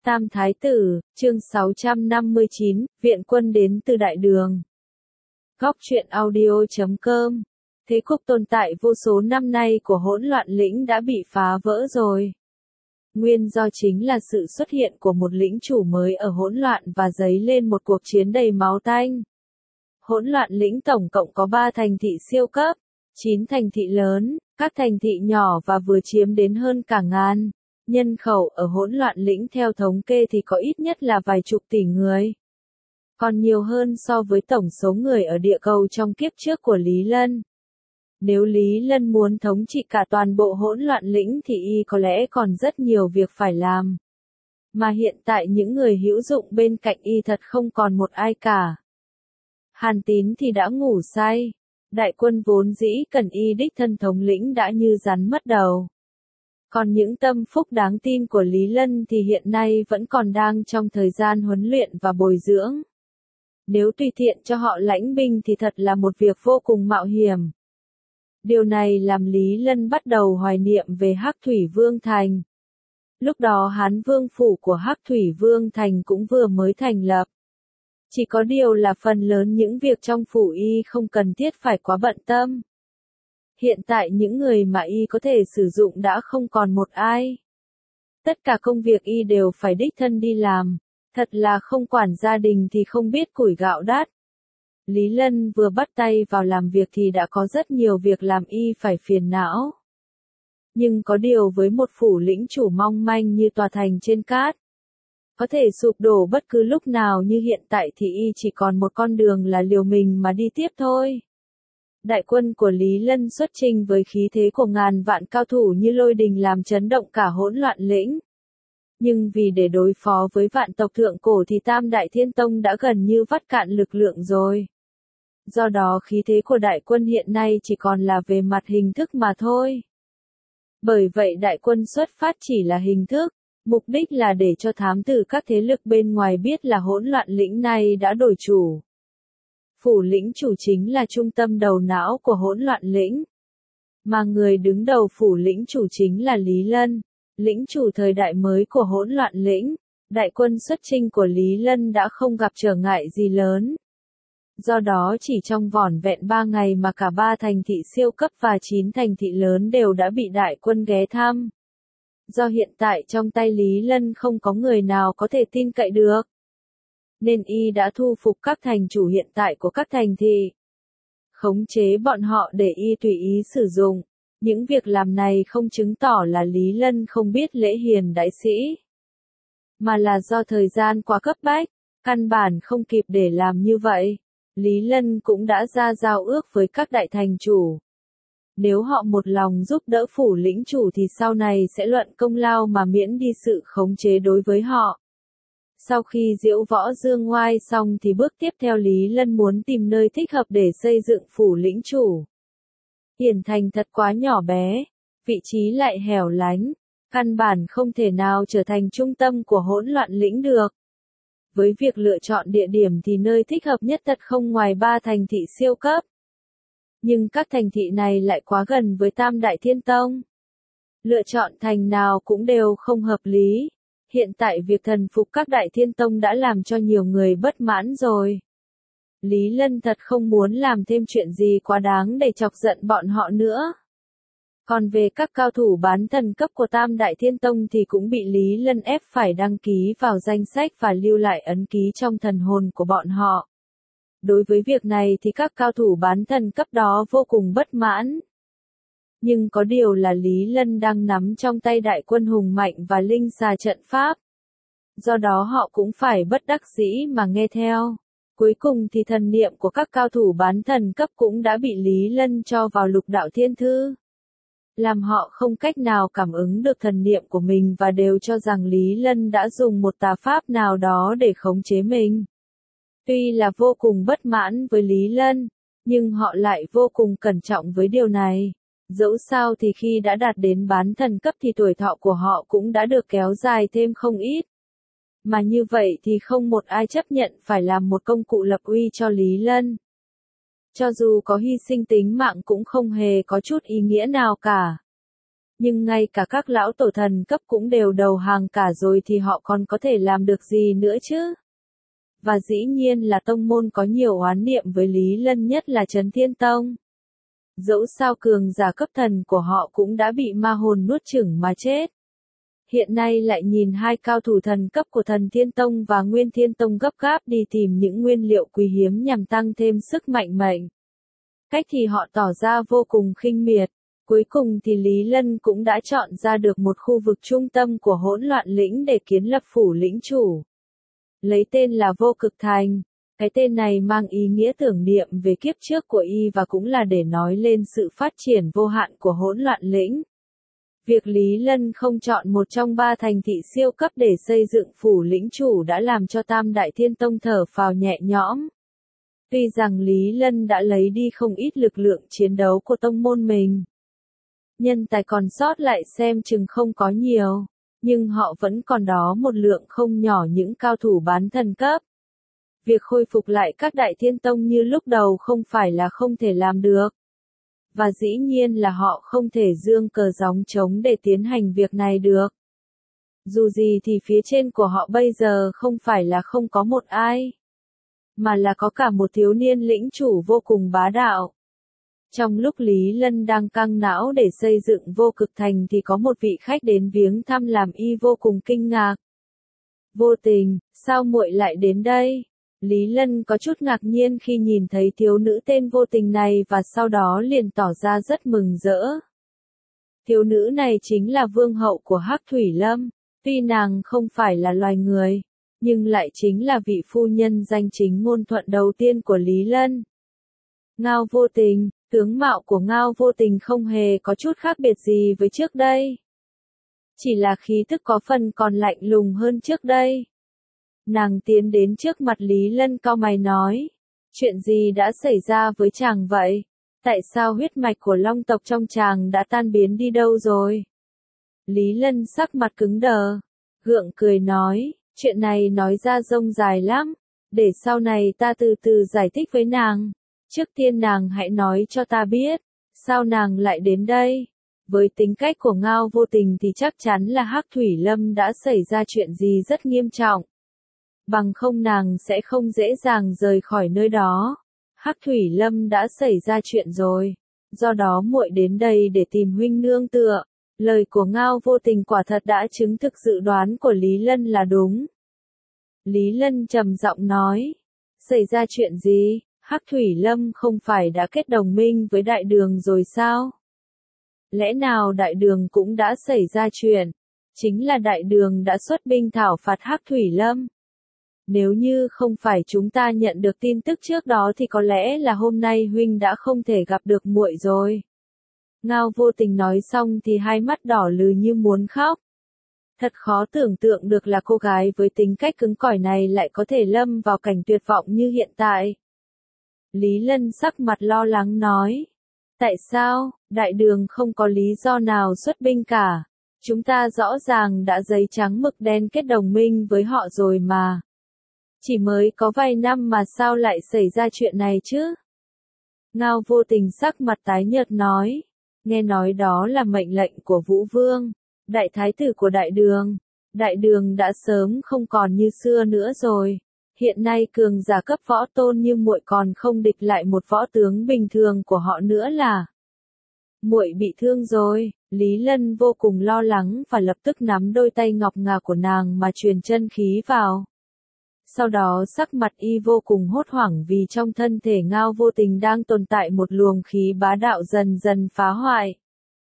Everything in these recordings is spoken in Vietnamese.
Tam Thái Tử, chương 659, viện quân đến từ Đại Đường. Góc truyện audio.com. Thế cục tồn tại vô số năm nay của hỗn loạn lĩnh đã bị phá vỡ rồi. Nguyên do chính là sự xuất hiện của một lĩnh chủ mới ở hỗn loạn và dấy lên một cuộc chiến đầy máu tanh. Hỗn loạn lĩnh tổng cộng có 3 thành thị siêu cấp, 9 thành thị lớn, các thành thị nhỏ và vừa chiếm đến hơn cả ngàn. Nhân khẩu ở hỗn loạn lĩnh theo thống kê thì có ít nhất là vài chục tỷ người. Còn nhiều hơn so với tổng số người ở địa cầu trong kiếp trước của Lý Lân. Nếu Lý Lân muốn thống trị cả toàn bộ hỗn loạn lĩnh thì y có lẽ còn rất nhiều việc phải làm. Mà hiện tại những người hữu dụng bên cạnh y thật không còn một ai cả. Hàn Tín thì đã ngủ say. Đại quân vốn dĩ cần y đích thân thống lĩnh đã như rắn mất đầu. Còn những tâm phúc đáng tin của Lý Lân thì hiện nay vẫn còn đang trong thời gian huấn luyện và bồi dưỡng. Nếu tùy tiện cho họ lãnh binh thì thật là một việc vô cùng mạo hiểm. Điều này làm Lý Lân bắt đầu hoài niệm về Hắc Thủy Vương Thành. Lúc đó Hán Vương phủ của Hắc Thủy Vương Thành cũng vừa mới thành lập. Chỉ có điều là phần lớn những việc trong phủ y không cần thiết phải quá bận tâm. Hiện tại những người mà y có thể sử dụng đã không còn một ai. Tất cả công việc y đều phải đích thân đi làm, thật là không quản gia đình thì không biết củi gạo đắt. Lý Lân vừa bắt tay vào làm việc thì đã có rất nhiều việc làm y phải phiền não. Nhưng có điều với một phủ lĩnh chủ mong manh như tòa thành trên cát, có thể sụp đổ bất cứ lúc nào như hiện tại thì y chỉ còn một con đường là liều mình mà đi tiếp thôi. Đại quân của Lý Lân xuất chinh với khí thế của ngàn vạn cao thủ như lôi đình làm chấn động cả hỗn loạn lĩnh. Nhưng vì để đối phó với vạn tộc thượng cổ thì Tam Đại Thiên Tông đã gần như vắt cạn lực lượng rồi. Do đó khí thế của đại quân hiện nay chỉ còn là về mặt hình thức mà thôi. Bởi vậy đại quân xuất phát chỉ là hình thức, mục đích là để cho thám tử các thế lực bên ngoài biết là hỗn loạn lĩnh này đã đổi chủ. Phủ lĩnh chủ chính là trung tâm đầu não của hỗn loạn lĩnh. Mà người đứng đầu phủ lĩnh chủ chính là Lý Lân, lĩnh chủ thời đại mới của hỗn loạn lĩnh. Đại quân xuất chinh của Lý Lân đã không gặp trở ngại gì lớn. Do đó chỉ trong vỏn vẹn 3 ngày mà cả 3 thành thị siêu cấp và 9 thành thị lớn đều đã bị đại quân ghé thăm. Do hiện tại trong tay Lý Lân không có người nào có thể tin cậy được, nên y đã thu phục các thành chủ hiện tại của các thành thị, khống chế bọn họ để y tùy ý sử dụng. Những việc làm này không chứng tỏ là Lý Lân không biết lễ hiền đại sĩ, mà là do thời gian quá cấp bách, căn bản không kịp để làm như vậy. Lý Lân cũng đã ra giao ước với các đại thành chủ. Nếu họ một lòng giúp đỡ phủ lĩnh chủ thì sau này sẽ luận công lao mà miễn đi sự khống chế đối với họ. Sau khi diễu võ dương ngoai xong thì bước tiếp theo Lý Lân muốn tìm nơi thích hợp để xây dựng phủ lĩnh chủ. Hiển Thành thật quá nhỏ bé, vị trí lại hẻo lánh, căn bản không thể nào trở thành trung tâm của hỗn loạn lĩnh được. Với việc lựa chọn địa điểm thì nơi thích hợp nhất thật không ngoài 3 thành thị siêu cấp. Nhưng các thành thị này lại quá gần với Tam Đại Thiên Tông. Lựa chọn thành nào cũng đều không hợp lý. Hiện tại việc thần phục các Đại Thiên Tông đã làm cho nhiều người bất mãn rồi. Lý Lân thật không muốn làm thêm chuyện gì quá đáng để chọc giận bọn họ nữa. Còn về các cao thủ bán thần cấp của Tam Đại Thiên Tông thì cũng bị Lý Lân ép phải đăng ký vào danh sách và lưu lại ấn ký trong thần hồn của bọn họ. Đối với việc này thì các cao thủ bán thần cấp đó vô cùng bất mãn. Nhưng có điều là Lý Lân đang nắm trong tay đại quân hùng mạnh và linh xà trận pháp. Do đó họ cũng phải bất đắc dĩ mà nghe theo. Cuối cùng thì thần niệm của các cao thủ bán thần cấp cũng đã bị Lý Lân cho vào lục đạo thiên thư, làm họ không cách nào cảm ứng được thần niệm của mình và đều cho rằng Lý Lân đã dùng một tà pháp nào đó để khống chế mình. Tuy là vô cùng bất mãn với Lý Lân, nhưng họ lại vô cùng cẩn trọng với điều này. Dẫu sao thì khi đã đạt đến bán thần cấp thì tuổi thọ của họ cũng đã được kéo dài thêm không ít. Mà như vậy thì không một ai chấp nhận phải làm một công cụ lập uy cho Lý Lân. Cho dù có hy sinh tính mạng cũng không hề có chút ý nghĩa nào cả. Nhưng ngay cả các lão tổ thần cấp cũng đều đầu hàng cả rồi thì họ còn có thể làm được gì nữa chứ? Và dĩ nhiên là tông môn có nhiều oán niệm với Lý Lân, nhất là Trấn Thiên Tông. Dẫu sao cường giả cấp thần của họ cũng đã bị ma hồn nuốt chửng mà chết. Hiện nay lại nhìn hai cao thủ thần cấp của Thần Thiên Tông và Nguyên Thiên Tông gấp gáp đi tìm những nguyên liệu quý hiếm nhằm tăng thêm sức mạnh mệnh. Cách thì họ tỏ ra vô cùng khinh miệt. Cuối cùng thì Lý Lân cũng đã chọn ra được một khu vực trung tâm của hỗn loạn lĩnh để kiến lập phủ lĩnh chủ. Lấy tên là Vô Cực Thành. Cái tên này mang ý nghĩa tưởng niệm về kiếp trước của y và cũng là để nói lên sự phát triển vô hạn của hỗn loạn lĩnh. Việc Lý Lân không chọn một trong ba thành thị siêu cấp để xây dựng phủ lĩnh chủ đã làm cho Tam Đại Thiên Tông thở phào nhẹ nhõm. Tuy rằng Lý Lân đã lấy đi không ít lực lượng chiến đấu của tông môn mình. Nhân tài còn sót lại xem chừng không có nhiều, nhưng họ vẫn còn đó một lượng không nhỏ những cao thủ bán thần cấp. Việc khôi phục lại các Đại Thiên Tông như lúc đầu không phải là không thể làm được. Và dĩ nhiên là họ không thể giương cờ gióng trống để tiến hành việc này được. Dù gì thì phía trên của họ bây giờ không phải là không có một ai, mà là có cả một thiếu niên lĩnh chủ vô cùng bá đạo. Trong lúc Lý Lân đang căng não để xây dựng Vô Cực Thành thì có một vị khách đến viếng thăm làm y vô cùng kinh ngạc. Vô Tình, sao muội lại đến đây? Lý Lân có chút ngạc nhiên khi nhìn thấy thiếu nữ tên Vô Tình này và sau đó liền tỏ ra rất mừng rỡ. Thiếu nữ này chính là vương hậu của Hắc Thủy Lâm, tuy nàng không phải là loài người, nhưng lại chính là vị phu nhân danh chính ngôn thuận đầu tiên của Lý Lân. Ngao Vô Tình, tướng mạo của Ngao Vô Tình không hề có chút khác biệt gì với trước đây. Chỉ là khí tức có phần còn lạnh lùng hơn trước đây. Nàng tiến đến trước mặt Lý Lân cau mày nói, chuyện gì đã xảy ra với chàng vậy? Tại sao huyết mạch của long tộc trong chàng đã tan biến đi đâu rồi? Lý Lân sắc mặt cứng đờ, gượng cười nói, chuyện này nói ra rông dài lắm, để sau này ta từ từ giải thích với nàng. Trước tiên nàng hãy nói cho ta biết, sao nàng lại đến đây? Với tính cách của Ngao Vô Tình thì chắc chắn là Hắc Thủy Lâm đã xảy ra chuyện gì rất nghiêm trọng. Bằng không nàng sẽ không dễ dàng rời khỏi nơi đó. Hắc Thủy Lâm đã xảy ra chuyện rồi, do đó muội đến đây để tìm huynh nương tựa. Lời của Ngao Vô Tình quả thật đã chứng thực dự đoán của Lý Lân là đúng. Lý Lân trầm giọng nói, xảy ra chuyện gì? Hắc Thủy Lâm không phải đã kết đồng minh với Đại Đường rồi sao? Lẽ nào Đại Đường cũng đã xảy ra chuyện? Chính là Đại Đường đã xuất binh thảo phạt Hắc Thủy Lâm. Nếu như không phải chúng ta nhận được tin tức trước đó thì có lẽ là hôm nay huynh đã không thể gặp được muội rồi. Ngao Vô Tình nói xong thì hai mắt đỏ lừ như muốn khóc. Thật khó tưởng tượng được là cô gái với tính cách cứng cỏi này lại có thể lâm vào cảnh tuyệt vọng như hiện tại. Lý Lân sắc mặt lo lắng nói. Tại sao, Đại Đường không có lý do nào xuất binh cả. Chúng ta rõ ràng đã giấy trắng mực đen kết đồng minh với họ rồi mà. Chỉ mới có vài năm mà sao lại xảy ra chuyện này chứ? Ngao Vô Tình sắc mặt tái nhợt nói. Nghe nói đó là mệnh lệnh của Vũ Vương, đại thái tử của Đại Đường. Đại Đường đã sớm không còn như xưa nữa rồi. Hiện nay cường giả cấp võ tôn như muội còn không địch lại một võ tướng bình thường của họ nữa là. Muội bị thương rồi. Lý Lân vô cùng lo lắng và lập tức nắm đôi tay ngọc ngà của nàng mà truyền chân khí vào. Sau đó sắc mặt y vô cùng hốt hoảng vì trong thân thể Ngao Vô Tình đang tồn tại một luồng khí bá đạo dần dần phá hoại.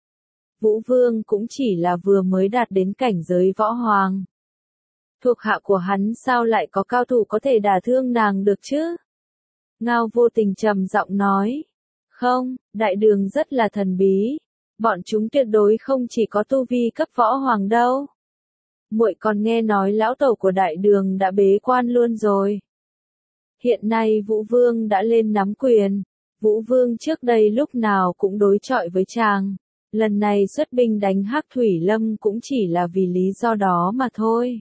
Vũ Vương cũng chỉ là vừa mới đạt đến cảnh giới võ hoàng. Thuộc hạ của hắn sao lại có cao thủ có thể đả thương nàng được chứ? Ngao Vô Tình trầm giọng nói. Không, Đại Đường rất là thần bí. Bọn chúng tuyệt đối không chỉ có tu vi cấp võ hoàng đâu. Muội còn nghe nói lão tổ của Đại Đường đã bế quan luôn rồi. Hiện nay Vũ Vương đã lên nắm quyền. Vũ Vương trước đây lúc nào cũng đối chọi với chàng. Lần này xuất binh đánh Hắc Thủy Lâm cũng chỉ là vì lý do đó mà thôi.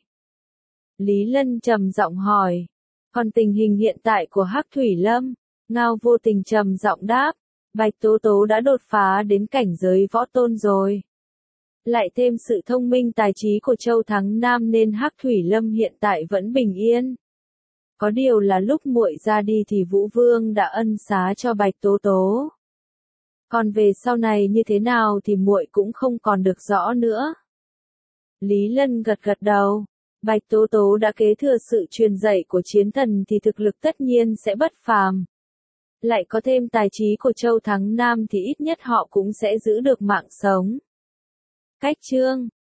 Lý Lân trầm giọng hỏi. Còn tình hình hiện tại của Hắc Thủy Lâm? Ngao Vô Tình trầm giọng đáp. Bạch Tố Tố đã đột phá đến cảnh giới võ tôn rồi. Lại thêm sự thông minh tài trí của Châu Thắng Nam nên Hắc Thủy Lâm hiện tại vẫn bình yên. Có điều là lúc muội ra đi thì Vũ Vương đã ân xá cho Bạch Tố Tố. Còn về sau này như thế nào thì muội cũng không còn được rõ nữa. Lý Lân gật gật đầu. Bạch Tố Tố đã kế thừa sự truyền dạy của chiến thần thì thực lực tất nhiên sẽ bất phàm. Lại có thêm tài trí của Châu Thắng Nam thì ít nhất họ cũng sẽ giữ được mạng sống. Cách chương